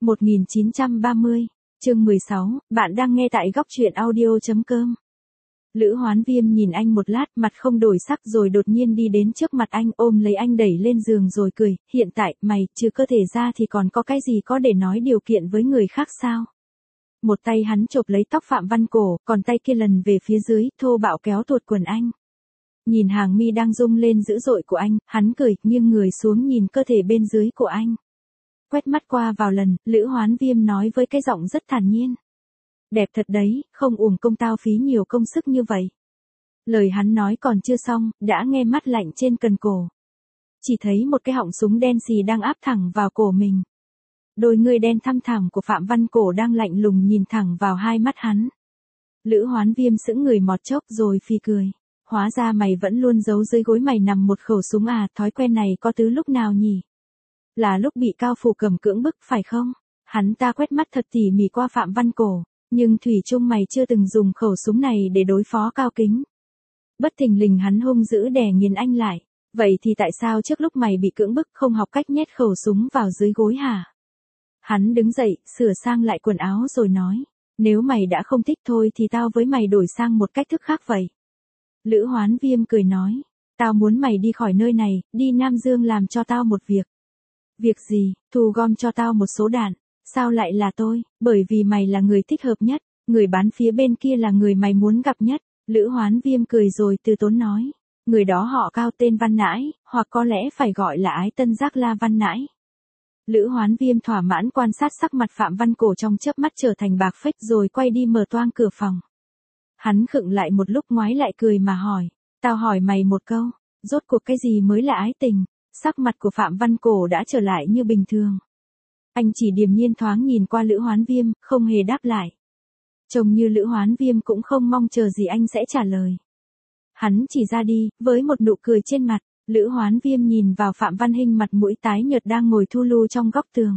1930, chương 16, bạn đang nghe tại góc truyện audio.com. Lữ Hoán Viêm nhìn anh một lát, mặt không đổi sắc rồi đột nhiên đi đến trước mặt anh, ôm lấy anh đẩy lên giường rồi cười, hiện tại, mày, trừ cơ thể ra thì còn có cái gì có để nói điều kiện với người khác sao? Một tay hắn chộp lấy tóc Phạm Văn Cổ, còn tay kia lần về phía dưới, thô bạo kéo tuột quần anh. Nhìn hàng mi đang rung lên dữ dội của anh, hắn cười, nghiêng người xuống nhìn cơ thể bên dưới của anh. Quét mắt qua vào lần, Lữ Hoán Viêm nói với cái giọng rất thản nhiên. Đẹp thật đấy, không uổng công tao phí nhiều công sức như vậy. Lời hắn nói còn chưa xong, đã nghe mắt lạnh trên cần cổ. Chỉ thấy một cái họng súng đen xì đang áp thẳng vào cổ mình. Đôi người đen thăm thẳm của Phạm Văn Cổ đang lạnh lùng nhìn thẳng vào hai mắt hắn. Lữ Hoán Viêm sững người một chốc rồi phì cười. Hóa ra mày vẫn luôn giấu dưới gối mày nằm một khẩu súng à, thói quen này có từ lúc nào nhỉ? Là lúc bị Cao Phủ Cầm cưỡng bức phải không? Hắn ta quét mắt thật tỉ mỉ qua Phạm Văn Cổ, nhưng thủy chung mày chưa từng dùng khẩu súng này để đối phó Cao Kính. Bất thình lình hắn hung dữ đè nghiến anh lại. Vậy thì tại sao trước lúc mày bị cưỡng bức không học cách nhét khẩu súng vào dưới gối hả? Hắn đứng dậy, sửa sang lại quần áo rồi nói. Nếu mày đã không thích thôi thì tao với mày đổi sang một cách thức khác vậy. Lữ Hoán Viêm cười nói. Tao muốn mày đi khỏi nơi này, đi Nam Dương làm cho tao một việc. Việc gì? Thu gom cho tao một số đạn. Sao lại là tôi? Bởi vì mày là người thích hợp nhất, người bán phía bên kia là người mày muốn gặp nhất. Lữ Hoán Viêm cười rồi từ tốn nói. Người đó họ Cao tên Văn Nãi, hoặc có lẽ phải gọi là Ái Tân Giác La Văn Nãi. Lữ Hoán Viêm thỏa mãn quan sát sắc mặt Phạm Văn Cổ trong chớp mắt trở thành bạc phách rồi quay đi mở toang cửa phòng. Hắn khựng lại một lúc ngoái lại cười mà hỏi. Tao hỏi mày một câu, rốt cuộc cái gì mới là ái tình? Sắc mặt của Phạm Văn Cổ đã trở lại như bình thường. Anh chỉ điềm nhiên thoáng nhìn qua Lữ Hoán Viêm, không hề đáp lại. Trông như Lữ Hoán Viêm cũng không mong chờ gì anh sẽ trả lời. Hắn chỉ ra đi, với một nụ cười trên mặt. Lữ Hoán Viêm nhìn vào Phạm Văn Hinh mặt mũi tái nhợt đang ngồi thu lu trong góc tường.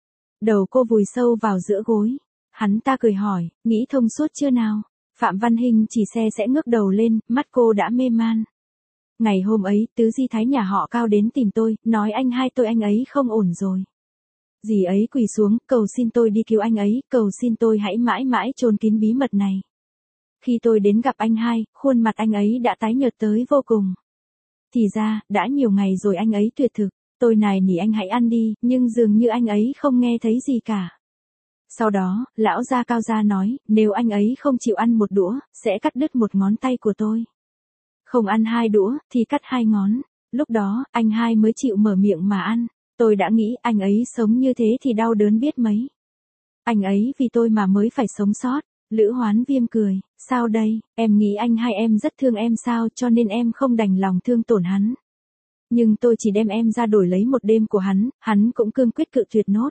Đầu cô vùi sâu vào giữa gối. Hắn ta cười hỏi, nghĩ thông suốt chưa nào? Phạm Văn Hinh chỉ sẽ ngước đầu lên, mắt cô đã mê man. Ngày hôm ấy, tứ di thái nhà họ Cao đến tìm tôi, nói anh hai tôi anh ấy không ổn rồi. Dì ấy quỳ xuống, cầu xin tôi đi cứu anh ấy, cầu xin tôi hãy mãi mãi chôn kín bí mật này. Khi tôi đến gặp anh hai, khuôn mặt anh ấy đã tái nhợt tới vô cùng. Thì ra, đã nhiều ngày rồi anh ấy tuyệt thực, tôi nài nỉ anh hãy ăn đi, nhưng dường như anh ấy không nghe thấy gì cả. Sau đó, lão gia Cao gia nói, nếu anh ấy không chịu ăn một đũa, sẽ cắt đứt một ngón tay của tôi. Không ăn hai đũa, thì cắt hai ngón. Lúc đó, anh hai mới chịu mở miệng mà ăn. Tôi đã nghĩ anh ấy sống như thế thì đau đớn biết mấy. Anh ấy vì tôi mà mới phải sống sót. Lữ Hoán Viêm cười, sao đây, em nghĩ anh hai em rất thương em sao cho nên em không đành lòng thương tổn hắn. Nhưng tôi chỉ đem em ra đổi lấy một đêm của hắn cũng cương quyết cự tuyệt nốt.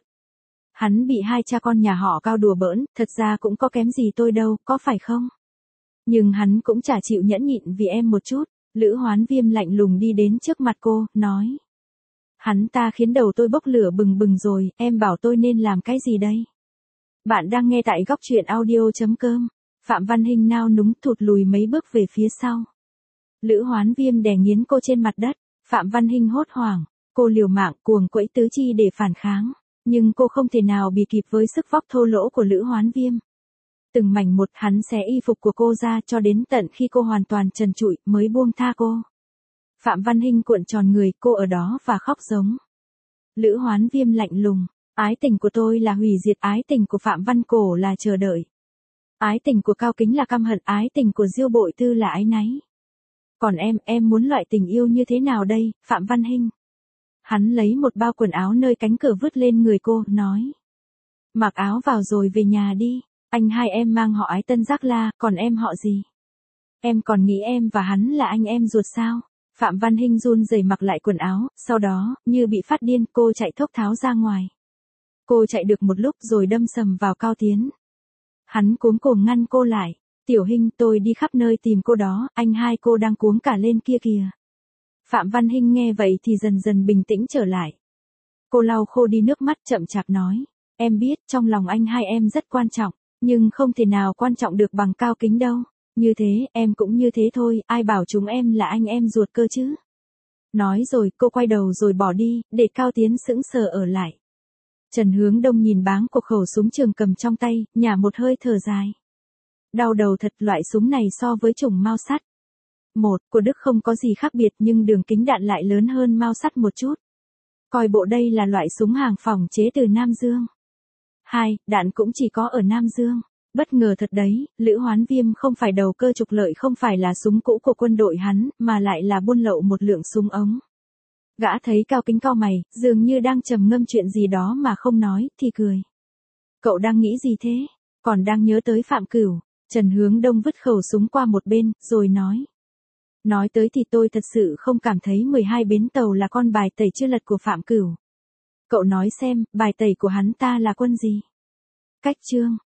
Hắn bị hai cha con nhà họ Cao đùa bỡn, thật ra cũng có kém gì tôi đâu, có phải không? Nhưng hắn cũng chả chịu nhẫn nhịn vì em một chút. Lữ Hoán Viêm lạnh lùng đi đến trước mặt cô, nói. Hắn ta khiến đầu tôi bốc lửa bừng bừng rồi, em bảo tôi nên làm cái gì đây? Bạn đang nghe tại góc truyện audio.com. Phạm Văn Hinh nao núng thụt lùi mấy bước về phía sau. Lữ Hoán Viêm đè nghiến cô trên mặt đất. Phạm Văn Hinh hốt hoảng, cô liều mạng cuồng quẫy tứ chi để phản kháng. Nhưng cô không thể nào bì kịp với sức vóc thô lỗ của Lữ Hoán Viêm. Từng mảnh một hắn xé y phục của cô ra cho đến tận khi cô hoàn toàn trần trụi mới buông tha cô. Phạm Văn Hinh cuộn tròn người, cô ở đó và khóc giống. Lữ Hoán Viêm lạnh lùng, ái tình của tôi là hủy diệt, ái tình của Phạm Văn Cổ là chờ đợi. Ái tình của Cao Kính là căm hận, ái tình của Diêu Bội Tư là áy náy. Còn em muốn loại tình yêu như thế nào đây, Phạm Văn Hinh? Hắn lấy một bao quần áo nơi cánh cửa vứt lên người cô, nói. Mặc áo vào rồi về nhà đi, anh hai em mang họ Ái Tân Giác La, còn em họ gì? Em còn nghĩ em và hắn là anh em ruột sao? Phạm Văn Hinh run rẩy mặc lại quần áo, sau đó, như bị phát điên, cô chạy thốc tháo ra ngoài. Cô chạy được một lúc rồi đâm sầm vào Cao Tiến. Hắn cuống cuồng ngăn cô lại. Tiểu Hinh, tôi đi khắp nơi tìm cô đó, anh hai cô đang cuống cả lên kia kìa. Phạm Văn Hinh nghe vậy thì dần dần bình tĩnh trở lại. Cô lau khô đi nước mắt chậm chạp nói. Em biết trong lòng anh hai em rất quan trọng, nhưng không thể nào quan trọng được bằng Cao Kính đâu. Như thế, em cũng như thế thôi, ai bảo chúng em là anh em ruột cơ chứ. Nói rồi, cô quay đầu rồi bỏ đi, để Cao Tiến sững sờ ở lại. Trần Hướng Đông nhìn báng của khẩu súng trường cầm trong tay, nhả một hơi thở dài. Đau đầu thật, loại súng này so với chủng mao sắt. Của Đức không có gì khác biệt nhưng đường kính đạn lại lớn hơn mao sắt một chút. Coi bộ đây là loại súng hàng phòng chế từ Nam Dương. 2. Đạn cũng chỉ có ở Nam Dương. Bất ngờ thật đấy, Lữ Hoán Viêm không phải đầu cơ trục lợi, không phải là súng cũ của quân đội hắn, mà lại là buôn lậu một lượng súng ống. Gã thấy Cao Kính cau mày, dường như đang trầm ngâm chuyện gì đó mà không nói, thì cười. Cậu đang nghĩ gì thế? Còn đang nhớ tới Phạm Cửu. Trần Hướng Đông vứt khẩu súng qua một bên, rồi nói. Nói tới thì tôi thật sự không cảm thấy 12 bến tàu là con bài tẩy chưa lật của Phạm Cửu. Cậu nói xem, bài tẩy của hắn ta là quân gì? Cách chương.